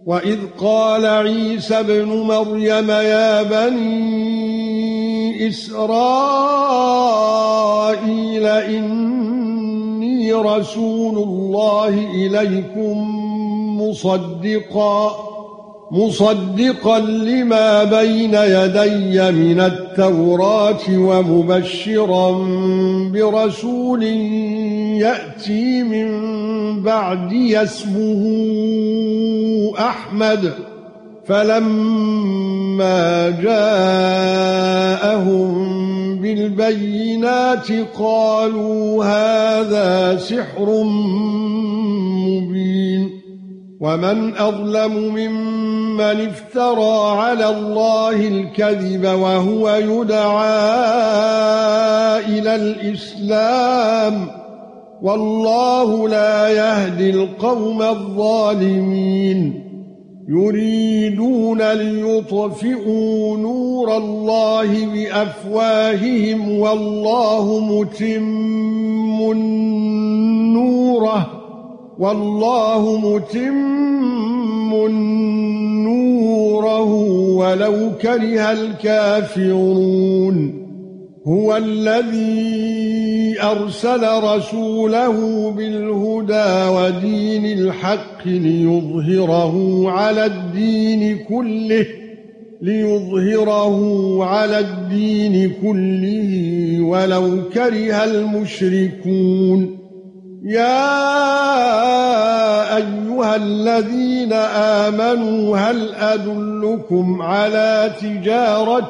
وَإِذْ قَالَ عِيسَى ابْنُ مَرْيَمَ يَا بَنِي إِسْرَائِيلَ إِنِّي رَسُولُ اللَّهِ إِلَيْكُمْ مُصَدِّقًا لِمَا بَيْنَ يَدَيَّ مِنَ التَّوْرَاةِ وَمُبَشِّرًا بِرَسُولٍ يَأْتِي مِن بَعْدِي اسْمُهُ أَحْمَدُ فَلَمَّا جَاءَهُم بِالْبَيِّنَاتِ قَالُوا هَذَا سِحْرٌ مُبِينٌ وَمَنْ أَظْلَمُ مِمَّنِ افْتَرَى عَلَى اللَّهِ الْكَذِبَ وَهُوَ يُدْعَى إِلَى الْإِسْلَامِ وَاللَّهُ لَا يَهْدِي الْقَوْمَ الظَّالِمِينَ يُرِيدُونَ لِيُطْفِئُوا نُورَ اللَّهِ بِأَفْوَاهِهِمْ وَاللَّهُ مُتِمُّ نُورِهِ وَلَوْ كَرِهَ الْكَافِرُونَ هُوَ الَّذِي أَرْسَلَ رَسُولَهُ بِالْهُدَى وَدِينِ الْحَقِّ لِيُظْهِرَهُ عَلَى الدِّينِ كُلِّهِ وَلَوْ كَرِهَ الْمُشْرِكُونَ يَا أَيُّهَا الَّذِينَ آمَنُوا هَلْ أَدُلُّكُمْ عَلَى تِجَارَةٍ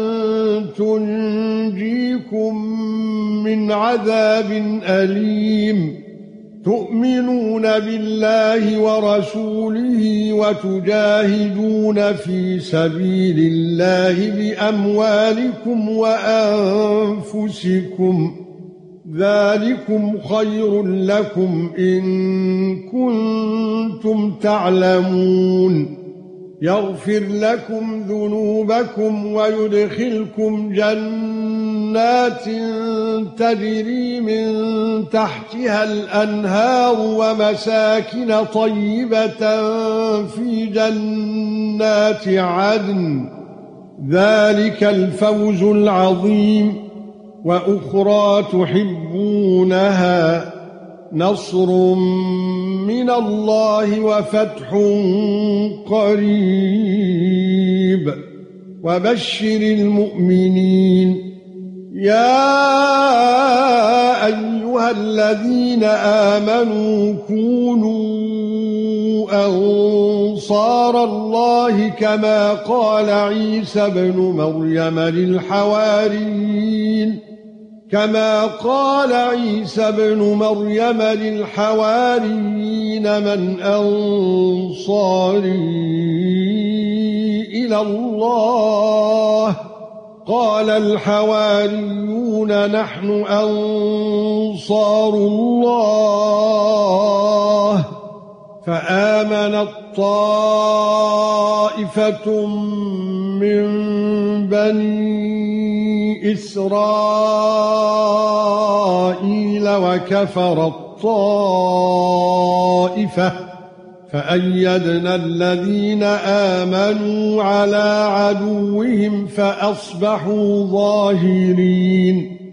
تُنْجِيكُمْ مِنْ عَذَابٍ أَلِيمٍ تُؤْمِنُونَ بِاللَّهِ وَرَسُولِهِ وَتُجَاهِدُونَ فِي سَبِيلِ اللَّهِ بِأَمْوَالِكُمْ وَأَنفُسِكُمْ ذَلِكُمْ خَيْرٌ لَكُمْ إِن كُنتُمْ تَعْلَمُونَ يَغْفِرْ لَكُمْ ذُنُوبَكُمْ وَيُدْخِلْكُمْ جَنَّاتٍ تَجْرِي مِن تَحْتِهَا الْأَنْهَارُ وَمَسَاكِنَ طَيِّبَةً فِي جَنَّاتِ عَدْنٍ ذَلِكَ الْفَوْزُ الْعَظِيمُ وَأُخْرَى تُحِبُّونَهَا نَصْرٌ مِنَ اللَّهِ وَفَتْحٌ قَرِيبٌ وَبَشِّرِ الْمُؤْمِنِينَ يَا أَيُّهَا الَّذِينَ آمَنُوا كُونُوا أَنصَارَ اللَّهِ كَمَا قَالَ عِيسَى ابْنُ مَرْيَمَ لِلْحَوَارِيِّينَ مَنْ أَنصَارِي إِلَى اللَّهِ قَالَ الْحَوَارِيُّونَ نَحْنُ أَنصَارُ اللَّهِ فَآمَنَت طَّائِفَةٌ مِّن بَنِي إِسْرَائِيلَ وَكَفَرَت طَّائِفَةٌ فَأَيَّدْنَا الَّذِينَ آمَنُوا عَلَى عَدُوِّهِمْ فَأَصْبَحُوا ظَاهِرِينَ